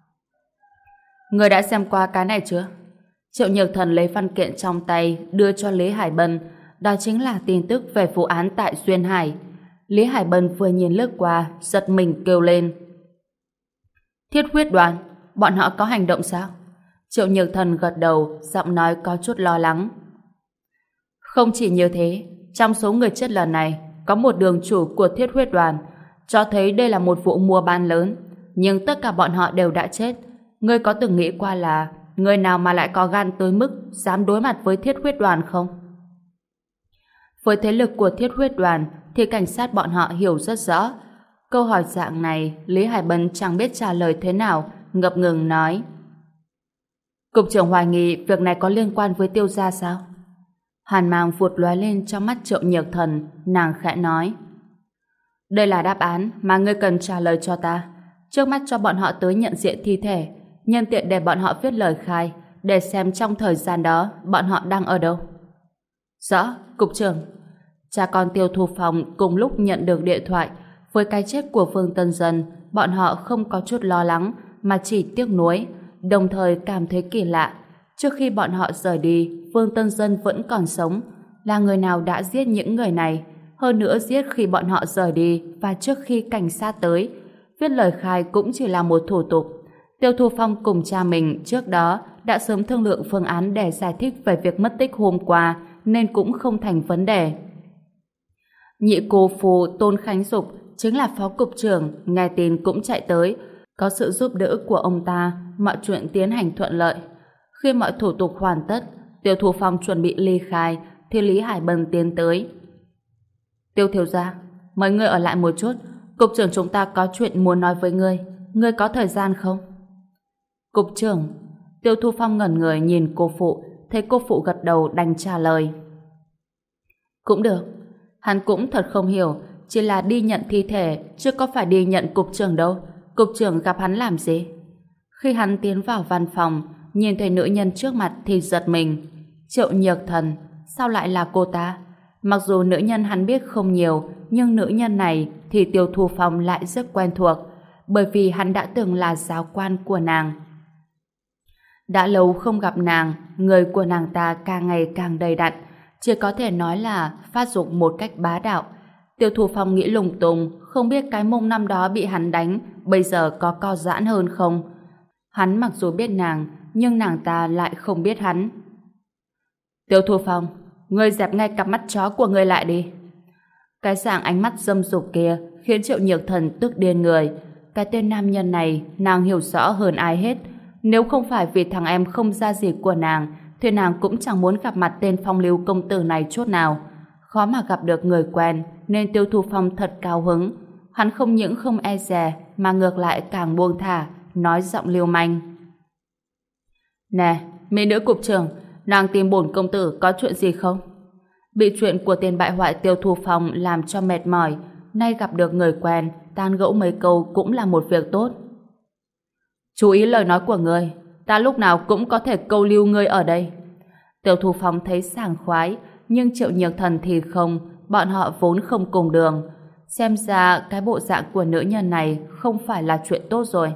Người đã xem qua cái này chưa? Triệu Nhược Thần lấy văn kiện trong tay đưa cho Lý Hải Bân. Đó chính là tin tức về vụ án tại Duyên Hải. Lý Hải Bân vừa nhìn lướt qua, giật mình kêu lên. Thiết huyết đoàn, bọn họ có hành động sao? Triệu Nhược Thần gật đầu, giọng nói có chút lo lắng. Không chỉ như thế, trong số người chết lần này có một đường chủ của thiết huyết đoàn, cho thấy đây là một vụ mua bán lớn, nhưng tất cả bọn họ đều đã chết. Ngươi có từng nghĩ qua là người nào mà lại có gan tới mức dám đối mặt với thiết huyết đoàn không? Với thế lực của thiết huyết đoàn thì cảnh sát bọn họ hiểu rất rõ. Câu hỏi dạng này Lý Hải Bân chẳng biết trả lời thế nào, ngập ngừng nói. Cục trưởng hoài nghi việc này có liên quan với Tiêu gia sao? Hàn mang vụt lóe lên trong mắt Triệu Nhược Thần, nàng khẽ nói. Đây là đáp án mà ngươi cần trả lời cho ta. Trước mắt cho bọn họ tới nhận diện thi thể, nhân tiện để bọn họ viết lời khai, để xem trong thời gian đó bọn họ đang ở đâu. Rõ, cục trưởng. Cha con Tiêu Thu Phong cùng lúc nhận được điện thoại. Với cái chết của Vương Tân Dân, bọn họ không có chút lo lắng mà chỉ tiếc nuối, đồng thời cảm thấy kỳ lạ. Trước khi bọn họ rời đi, Vương Tân Dân vẫn còn sống. Là người nào đã giết những người này? Hơn nữa giết khi bọn họ rời đi và trước khi cảnh sát tới. Viết lời khai cũng chỉ là một thủ tục. Tiêu Thu Phong cùng cha mình trước đó đã sớm thương lượng phương án để giải thích về việc mất tích hôm qua, nên cũng không thành vấn đề. Nhị cô phù Tôn Khánh Dục chính là phó cục trưởng, nghe tin cũng chạy tới. Có sự giúp đỡ của ông ta, mọi chuyện tiến hành thuận lợi. Khi mọi thủ tục hoàn tất, Tiêu Thu Phong chuẩn bị ly khai, thì Lý Hải Bân tiến tới. Tiêu thiếu gia, mời ngươi ở lại một chút. Cục trưởng chúng ta có chuyện muốn nói với ngươi. Ngươi có thời gian không? Cục trưởng. Tiêu Thu Phong ngẩn người nhìn cô phụ, thấy cô phụ gật đầu đành trả lời. Cũng được. Hắn cũng thật không hiểu, chỉ là đi nhận thi thể, chứ có phải đi nhận cục trưởng đâu. Cục trưởng gặp hắn làm gì? Khi hắn tiến vào văn phòng, nhìn thấy nữ nhân trước mặt thì giật mình. Triệu Nhược Thần, sao lại là cô ta? Mặc dù nữ nhân hắn biết không nhiều, nhưng nữ nhân này thì Tiêu Thu Phong lại rất quen thuộc, bởi vì hắn đã từng là giáo quan của nàng. Đã lâu không gặp nàng, người của nàng ta càng ngày càng đầy đặn, chỉ có thể nói là phát dụng một cách bá đạo. Tiêu Thu Phong nghĩ lung tung, không biết cái mông năm đó bị hắn đánh, bây giờ có co giãn hơn không. Hắn mặc dù biết nàng, nhưng nàng ta lại không biết hắn. Tiêu Thu Phong, ngươi dẹp ngay cặp mắt chó của ngươi lại đi. Cái dạng ánh mắt dâm dục kia khiến Triệu Nhược Thần tức điên người. Cái tên nam nhân này nàng hiểu rõ hơn ai hết. Nếu không phải vì thằng em không ra gì của nàng, thì nàng cũng chẳng muốn gặp mặt tên phong lưu công tử này chút nào. Khó mà gặp được người quen, nên Tiêu Thu Phong thật cao hứng. Hắn không những không e dè, mà ngược lại càng buông thả, nói giọng lưu manh. Nè, mỹ nữ cục trưởng, nàng tìm bổn công tử có chuyện gì không? Bị chuyện của tên bại hoại Tiêu Thu Phong làm cho mệt mỏi, nay gặp được người quen, tán gẫu mấy câu cũng là một việc tốt. Chú ý lời nói của ngươi, ta lúc nào cũng có thể câu lưu ngươi ở đây. Tiêu Thu Phong thấy sảng khoái, nhưng Triệu Nhược Thần thì không, bọn họ vốn không cùng đường. Xem ra cái bộ dạng của nữ nhân này không phải là chuyện tốt rồi.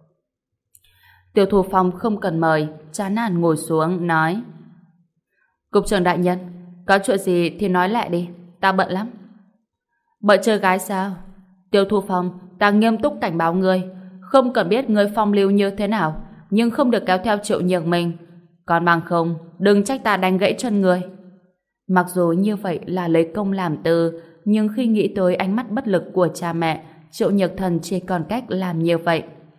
Tiêu Thu Phong không cần mời, chán nản ngồi xuống, nói. Cục trưởng đại nhân, có chuyện gì thì nói lại đi, ta bận lắm. Bận chơi gái sao? Tiêu Thu Phong, ta nghiêm túc cảnh báo ngươi, không cần biết ngươi phong lưu như thế nào, nhưng không được kéo theo Triệu Nhược mình. Còn bằng không, đừng trách ta đánh gãy chân ngươi. Mặc dù như vậy là lấy công làm tư, nhưng khi nghĩ tới ánh mắt bất lực của cha mẹ, Triệu Nhược Thần chỉ còn cách làm như vậy.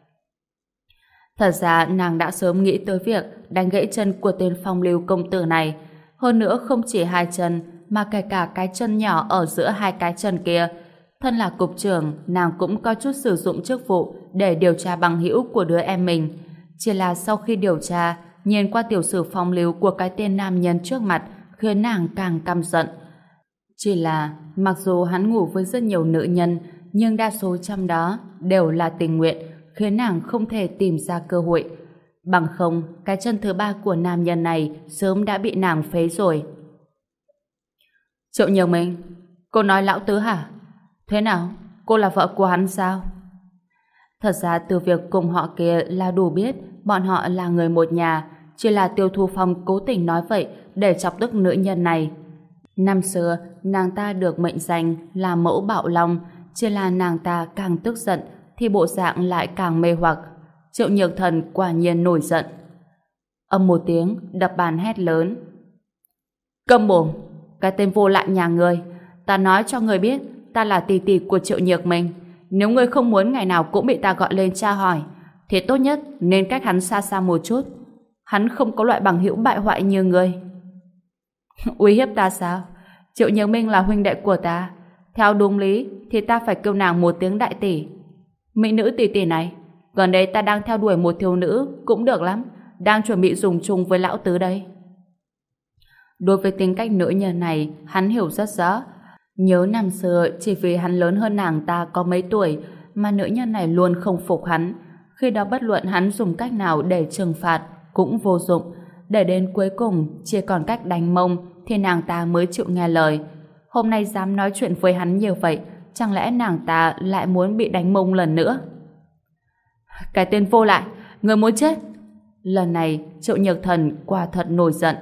Thật ra nàng đã sớm nghĩ tới việc đánh gãy chân của tên phong lưu công tử này. Hơn nữa không chỉ hai chân, mà kể cả cái chân nhỏ ở giữa hai cái chân kia. Thân là cục trưởng, nàng cũng có chút sử dụng chức vụ để điều tra bằng hữu của đứa em mình. Chỉ là sau khi điều tra, nhìn qua tiểu sử phong lưu của cái tên nam nhân trước mặt, khiến nàng càng căm giận. Chỉ là, mặc dù hắn ngủ với rất nhiều nữ nhân, nhưng đa số trong đó đều là tình nguyện, khiến nàng không thể tìm ra cơ hội. Bằng không, cái chân thứ ba của nam nhân này sớm đã bị nàng phế rồi. Triệu Nhược Minh, cô nói lão tứ hả? Thế nào? Cô là vợ của hắn sao? Thật ra từ việc cùng họ kia là đủ biết bọn họ là người một nhà, chỉ là Tiêu Thu Phong cố tình nói vậy để chọc tức nữ nhân này. Năm xưa, nàng ta được mệnh danh là mẫu bạo long, chỉ là nàng ta càng tức giận thì bộ dạng lại càng mê hoặc. Triệu Nhược Thần quả nhiên nổi giận. Âm một tiếng, đập bàn hét lớn. Câm mồm, cái tên vô lại nhà ngươi, ta nói cho ngươi biết, ta là tỷ tỷ của Triệu Nhược Minh. Nếu ngươi không muốn ngày nào cũng bị ta gọi lên tra hỏi, thì tốt nhất nên cách hắn xa xa một chút. Hắn không có loại bằng hữu bại hoại như ngươi. Uy hiếp ta sao? Triệu Nhược Minh là huynh đệ của ta. Theo đúng lý thì ta phải kêu nàng một tiếng đại tỷ. Mỹ nữ tỷ tỷ này, gần đây ta đang theo đuổi một thiếu nữ cũng được lắm, đang chuẩn bị dùng chung với lão tứ đây. Đối với tính cách nữ nhân này, hắn hiểu rất rõ. Nhớ năm xưa chỉ vì hắn lớn hơn nàng ta có mấy tuổi mà nữ nhân này luôn không phục hắn. Khi đó bất luận hắn dùng cách nào để trừng phạt cũng vô dụng. Để đến cuối cùng chỉ còn cách đánh mông thì nàng ta mới chịu nghe lời. Hôm nay dám nói chuyện với hắn như vậy, chẳng lẽ nàng ta lại muốn bị đánh mông lần nữa? Cái tên vô lại, người muốn chết. Lần này Triệu Nhược Thần quả thật nổi giận.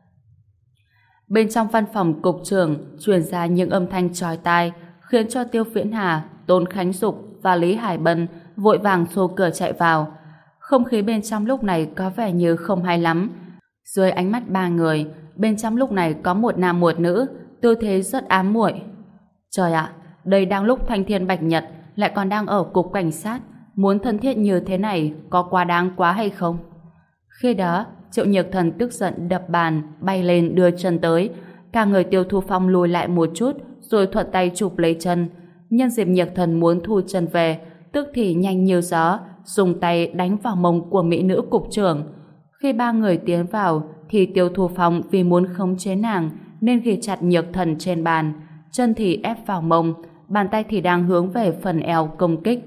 Bên trong văn phòng cục trưởng truyền ra những âm thanh chói tai, khiến cho Tiêu Viễn Hà, Tôn Khánh Dục và Lý Hải Bân vội vàng xô cửa chạy vào. Không khí bên trong lúc này có vẻ như không hay lắm. Dưới ánh mắt ba người, bên trong lúc này có một nam một nữ, tư thế rất ám muội. Trời ạ, đây đang lúc thanh thiên bạch nhật, lại còn đang ở cục cảnh sát, muốn thân thiết như thế này có quá đáng quá hay không? Khi đó, Triệu Nhược Thần tức giận đập bàn, bay lên đưa chân tới. Cả người Tiêu Thu Phong lùi lại một chút, rồi thuận tay chụp lấy chân. Nhân dịp Nhược Thần muốn thu chân về, tức thì nhanh như gió, dùng tay đánh vào mông của mỹ nữ cục trưởng. Khi ba người tiến vào, thì Tiêu Thu Phong vì muốn khống chế nàng nên ghi chặt Nhược Thần trên bàn, chân thì ép vào mông, bàn tay thì đang hướng về phần eo công kích.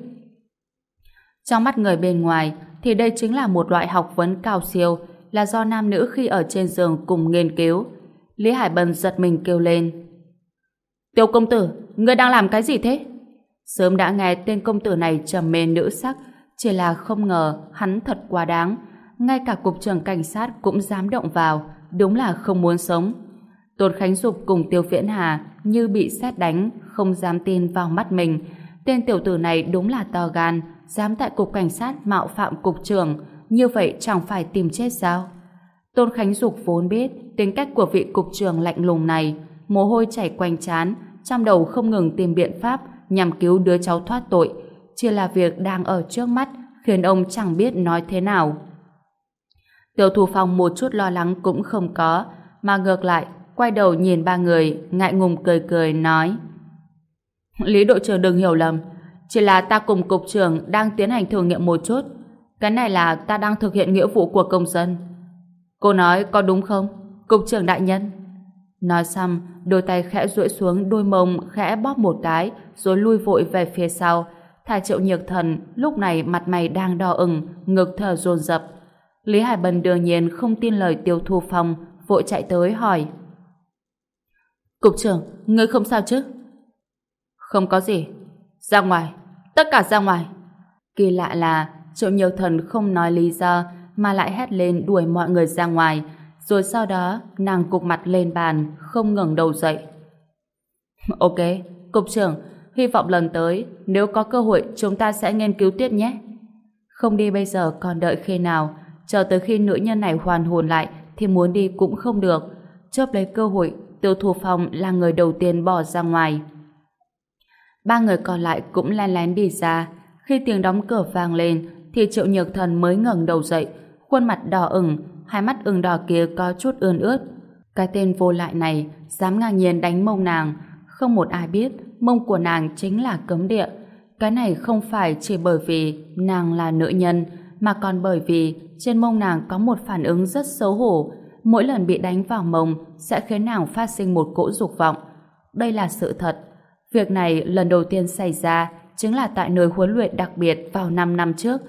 Trong mắt người bên ngoài thì đây chính là một loại học vấn cao siêu, là do nam nữ khi ở trên giường cùng nghiên cứu. Lý Hải Bân giật mình kêu lên. Tiêu công tử, ngươi đang làm cái gì thế? Sớm đã nghe tên công tử này trầm mê nữ sắc, chỉ là không ngờ hắn thật quá đáng. Ngay cả cục trưởng cảnh sát cũng dám động vào, đúng là không muốn sống. Tôn Khánh Dục cùng Tiêu Viễn Hà như bị sét đánh, không dám tin vào mắt mình. Tên tiểu tử này đúng là to gan, dám tại cục cảnh sát mạo phạm cục trưởng, như vậy chẳng phải tìm chết sao? Tôn Khánh Dục vốn biết tính cách của vị cục trưởng lạnh lùng này, mồ hôi chảy quanh trán, trong đầu không ngừng tìm biện pháp nhằm cứu đứa cháu thoát tội. Chỉ là việc đang ở trước mắt khiến ông chẳng biết nói thế nào. Tiêu Thu Phong một chút lo lắng cũng không có, mà ngược lại quay đầu nhìn ba người, ngại ngùng cười cười nói: Lý đội trưởng đừng hiểu lầm, chỉ là ta cùng cục trưởng đang tiến hành thử nghiệm một chút. Cái này là ta đang thực hiện nghĩa vụ của công dân. Cô nói có đúng không, cục trưởng đại nhân? Nói xong, đôi tay khẽ duỗi xuống đôi mông, khẽ bóp một cái, rồi lui vội về phía sau. Thả Triệu Nhược Thần lúc này mặt mày đang đỏ ửng, ngực thở dồn dập. Lý Hải Bân đương nhiên không tin lời Tiêu Thu Phong, vội chạy tới hỏi: Cục trưởng, ngươi không sao chứ? Không có gì. Ra ngoài, tất cả ra ngoài. Kỳ lạ là Triệu Nhược Thần không nói lý do mà lại hét lên đuổi mọi người ra ngoài, rồi sau đó nàng cụp mặt lên bàn, không ngẩng đầu dậy. Ok, cục trưởng, hy vọng lần tới nếu có cơ hội chúng ta sẽ nghiên cứu tiếp nhé. Không đi bây giờ còn đợi khi nào, chờ tới khi nữ nhân này hoàn hồn lại thì muốn đi cũng không được. Chớp lấy cơ hội, Tiêu Thu Phong là người đầu tiên bỏ ra ngoài. Ba người còn lại cũng lén lén đi ra. Khi tiếng đóng cửa vang lên thì Triệu Nhược Thần mới ngẩng đầu dậy, khuôn mặt đỏ ửng, hai mắt ửng đỏ kia có chút ươn ướt. Cái tên vô lại này dám ngang nhiên đánh mông nàng, không một ai biết mông của nàng chính là cấm địa. Cái này không phải chỉ bởi vì nàng là nữ nhân, mà còn bởi vì trên mông nàng có một phản ứng rất xấu hổ. Mỗi lần bị đánh vào mông sẽ khiến nàng phát sinh một cỗ dục vọng. Đây là sự thật. Việc này lần đầu tiên xảy ra chính là tại nơi huấn luyện đặc biệt vào 5 năm trước.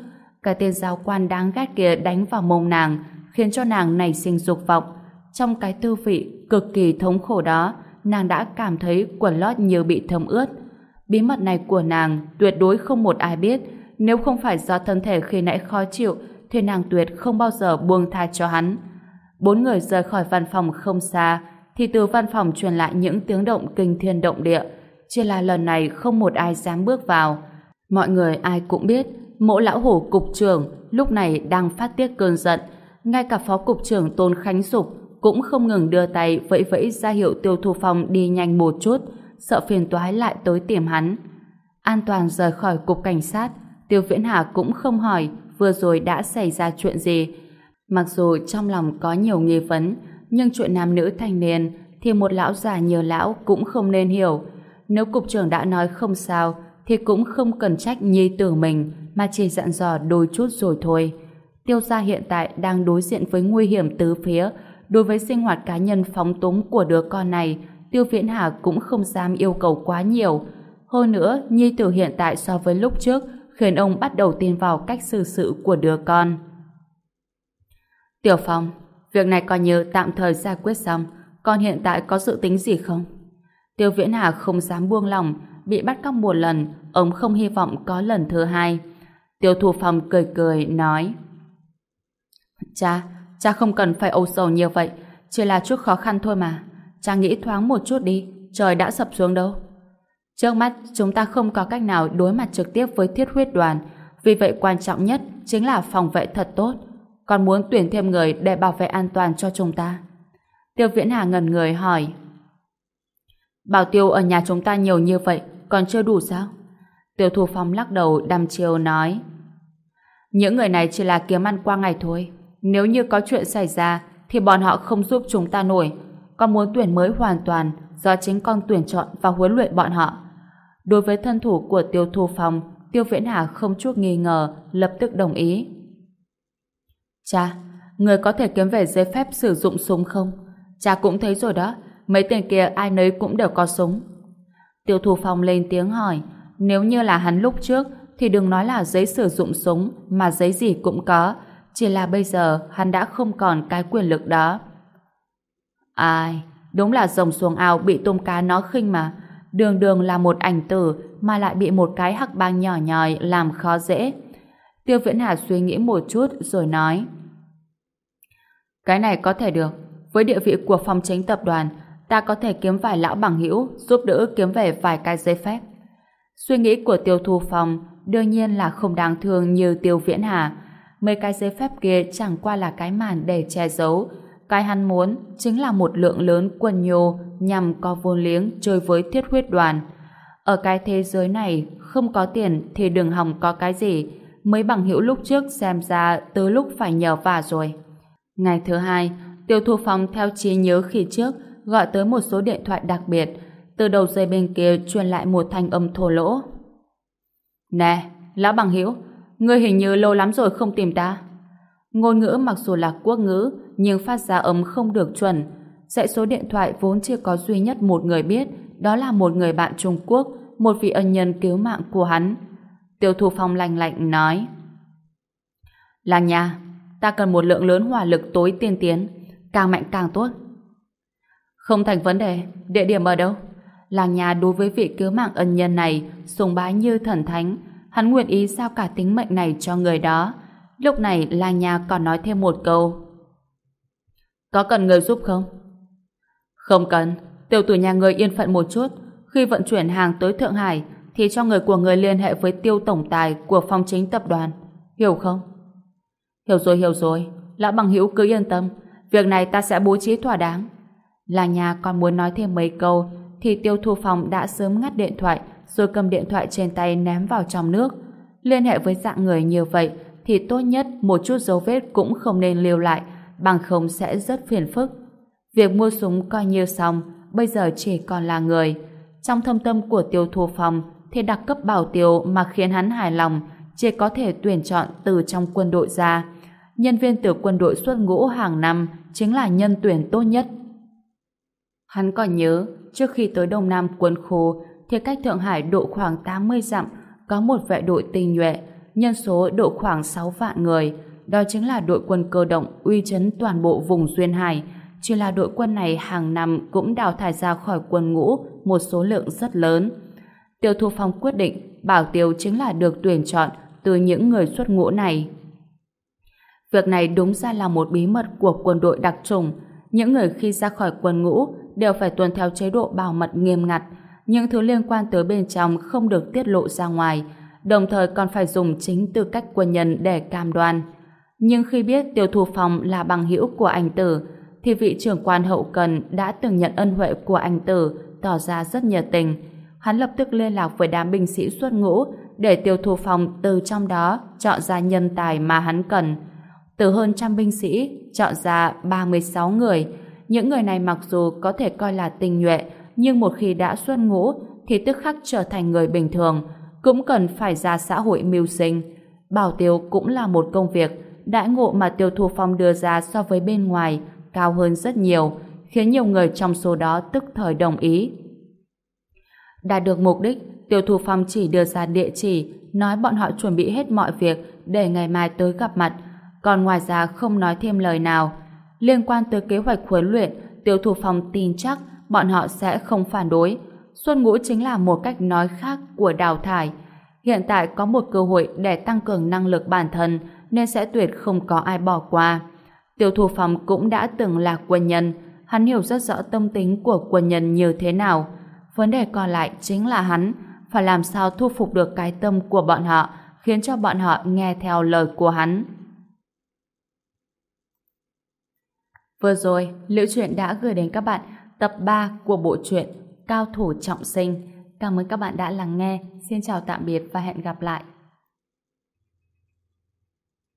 Cái tên giáo quan đáng ghét kia đánh vào mông nàng, khiến cho nàng nảy sinh dục vọng. Trong cái tư vị cực kỳ thống khổ đó, nàng đã cảm thấy quần lót như bị thấm ướt. Bí mật này của nàng tuyệt đối không một ai biết. Nếu không phải do thân thể khi nãy khó chịu, thì nàng tuyệt không bao giờ buông tha cho hắn. Bốn người rời khỏi văn phòng không xa, thì từ văn phòng truyền lại những tiếng động kinh thiên động địa. Chỉ là lần này không một ai dám bước vào. Mọi người ai cũng biết, Mỗ lão hổ cục trưởng lúc này đang phát tiết cơn giận. Ngay cả phó cục trưởng Tôn Khánh Dục cũng không ngừng đưa tay vẫy vẫy ra hiệu Tiêu Thu Phong đi nhanh một chút, sợ phiền toái lại tới tìm hắn. An toàn rời khỏi cục cảnh sát, Tiêu Viễn Hà cũng không hỏi vừa rồi đã xảy ra chuyện gì. Mặc dù trong lòng có nhiều nghi vấn, nhưng chuyện nam nữ thanh niên thì một lão già như lão cũng không nên hiểu. Nếu cục trưởng đã nói không sao, thì cũng không cần trách nhi tử mình, mà chỉ dặn dò đôi chút rồi thôi. Tiêu gia hiện tại đang đối diện với nguy hiểm tứ phía. Đối với sinh hoạt cá nhân phóng túng của đứa con này, Tiêu Viễn Hà cũng không dám yêu cầu quá nhiều. Hơn nữa, nhi tử hiện tại so với lúc trước khiến ông bắt đầu tin vào cách xử sự của đứa con. Tiểu Phong, việc này coi như tạm thời giải quyết xong, con hiện tại có dự tính gì không? Tiêu Viễn Hà không dám buông lỏng, bị bắt cóc một lần, ông không hy vọng có lần thứ hai. Tiêu Thu Phong cười cười nói: Cha không cần phải âu sầu như vậy, chỉ là chút khó khăn thôi mà. Cha nghĩ thoáng một chút đi, trời đã sập xuống đâu. Trước mắt chúng ta không có cách nào đối mặt trực tiếp với Thiết Huyết Đoàn, vì vậy quan trọng nhất chính là phòng vệ thật tốt. Còn muốn tuyển thêm người để bảo vệ an toàn cho chúng ta. Tiêu Viễn Hà ngẩn người hỏi: Bảo tiêu ở nhà chúng ta nhiều như vậy, còn chưa đủ sao? Tiêu Thu Phong lắc đầu đăm chiêu nói: Những người này chỉ là kiếm ăn qua ngày thôi. Nếu như có chuyện xảy ra thì bọn họ không giúp chúng ta nổi. Con muốn tuyển mới hoàn toàn do chính con tuyển chọn và huấn luyện bọn họ. Đối với thân thủ của Tiêu Thu Phong, Tiêu Viễn Hà không chút nghi ngờ, lập tức đồng ý. Cha, người có thể kiếm về giấy phép sử dụng súng không? Cha cũng thấy rồi đó, mấy tên kia ai nấy cũng đều có súng. Tiêu Thu Phong lên tiếng hỏi: Nếu như là hắn lúc trước thì đừng nói là giấy sử dụng súng, mà giấy gì cũng có. Chỉ là bây giờ hắn đã không còn cái quyền lực đó. Ai, đúng là rồng xuống ao bị tôm cá nó khinh mà. Đường đường là một ảnh tử mà lại bị một cái hắc bang nhỏ nhòi làm khó dễ. Tiêu Viễn Hà suy nghĩ một chút rồi nói: Cái này có thể được. Với địa vị của phòng chính tập đoàn, ta có thể kiếm vài lão bằng hữu giúp đỡ kiếm về vài cái giấy phép. Suy nghĩ của Tiêu Thu Phong đương nhiên là không đáng thương như Tiêu Viễn Hà. Mấy cái giấy phép kia chẳng qua là cái màn để che giấu. Cái hắn muốn chính là một lượng lớn quân nhô nhằm có vốn liếng chơi với Thiết Huyết Đoàn. Ở cái thế giới này, không có tiền thì đừng hòng có cái gì. Mấy bằng hữu lúc trước xem ra tới lúc phải nhờ vả rồi. Ngày thứ hai, Tiêu Thu Phong theo trí nhớ khi trước gọi tới một số điện thoại đặc biệt. Từ đầu dây bên kia truyền lại một thanh âm thô lỗ. Nè, lão bằng hữu, ngươi hình như lâu lắm rồi không tìm ta. Ngôn ngữ mặc dù là quốc ngữ, nhưng phát ra âm không được chuẩn. Dãy số điện thoại vốn chỉ có duy nhất một người biết, đó là một người bạn Trung Quốc, một vị ân nhân cứu mạng của hắn. Tiêu Thu Phong lạnh lạnh nói: Làng nhà, ta cần một lượng lớn hỏa lực tối tiên tiến, càng mạnh càng tốt. Không thành vấn đề, địa điểm ở đâu? Làng nhà đối với vị cứu mạng ân nhân này sùng bái như thần thánh, hắn nguyện ý giao cả tính mệnh này cho người đó. Lúc này làng nhà còn nói thêm một câu: Có cần người giúp không? Không cần, tiểu tử nhà người yên phận một chút. Khi vận chuyển hàng tới Thượng Hải thì cho người của người liên hệ với Tiêu tổng tài của phòng chính tập đoàn, hiểu không? Hiểu rồi, lão bằng hữu cứ yên tâm, việc này ta sẽ bố trí thỏa đáng. Làng nhà còn muốn nói thêm mấy câu thì Tiêu Thu Phong đã sớm ngắt điện thoại rồi cầm điện thoại trên tay ném vào trong nước. Liên hệ với dạng người như vậy thì tốt nhất một chút dấu vết cũng không nên lưu lại, bằng không sẽ rất phiền phức. Việc mua súng coi như xong, bây giờ chỉ còn là người. Trong thâm tâm của Tiêu Thu Phong thì đặc cấp bảo tiêu mà khiến hắn hài lòng chỉ có thể tuyển chọn từ trong quân đội ra. Nhân viên từ quân đội xuất ngũ hàng năm chính là nhân tuyển tốt nhất. Hắn còn nhớ, trước khi tới Đông Nam quân khu thì cách Thượng Hải độ khoảng 80 dặm có một vệ đội tinh nhuệ. nhân số độ khoảng 6 vạn người. Đó chính là đội quân cơ động uy chấn toàn bộ vùng Duyên Hải. Chỉ là đội quân này hàng năm cũng đào thải ra khỏi quân ngũ một số lượng rất lớn. Tiêu Thu Phong quyết định Bảo Tiêu chính là được tuyển chọn từ những người xuất ngũ này. Việc này đúng ra là một bí mật của quân đội đặc chủng. Những người khi ra khỏi quân ngũ đều phải tuân theo chế độ bảo mật nghiêm ngặt. Những thứ liên quan tới bên trong không được tiết lộ ra ngoài, đồng thời còn phải dùng chính tư cách quân nhân để cam đoan. Nhưng khi biết Tiêu Thu Phong là bằng hữu của anh Tử, thì vị trưởng quan hậu cần đã từng nhận ân huệ của anh Tử tỏ ra rất nhiệt tình. Hắn lập tức liên lạc với đám binh sĩ xuất ngũ để Tiêu Thu Phong từ trong đó chọn ra nhân tài mà hắn cần. Từ hơn trăm binh sĩ chọn ra 36 người. Những người này mặc dù có thể coi là tinh nhuệ, nhưng một khi đã xuất ngũ thì tức khắc trở thành người bình thường, cũng cần phải ra xã hội mưu sinh. Bảo tiêu cũng là một công việc, đãi ngộ mà Tiêu Thu Phong đưa ra so với bên ngoài cao hơn rất nhiều, khiến nhiều người trong số đó tức thời đồng ý. Đạt được mục đích, Tiêu Thu Phong chỉ đưa ra địa chỉ, nói bọn họ chuẩn bị hết mọi việc để ngày mai tới gặp mặt, còn ngoài ra không nói thêm lời nào. Liên quan tới kế hoạch huấn luyện, Tiêu Thu Phong tin chắc bọn họ sẽ không phản đối. Xuất ngũ chính là một cách nói khác của đào thải. Hiện tại có một cơ hội để tăng cường năng lực bản thân nên sẽ tuyệt không có ai bỏ qua. Tiêu Thu Phong cũng đã từng là quân nhân, hắn hiểu rất rõ tâm tính của quân nhân như thế nào. Vấn đề còn lại chính là hắn phải làm sao thu phục được cái tâm của bọn họ, khiến cho bọn họ nghe theo lời của hắn. Vừa rồi, Liễu Chuyện đã gửi đến các bạn tập 3 của bộ truyện Cao Thủ Trọng Sinh. Cảm ơn các bạn đã lắng nghe. Xin chào tạm biệt và hẹn gặp lại.